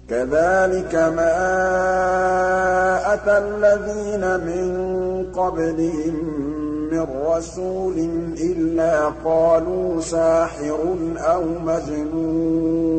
كَذَٰلِكَ مَا أَتَى الَّذِينَ مِن قَبْلِهِم مِّن رَّسُولٍ إِلَّا قَالُوا سَاحِرٌ أَوْ مَجْنُونٌ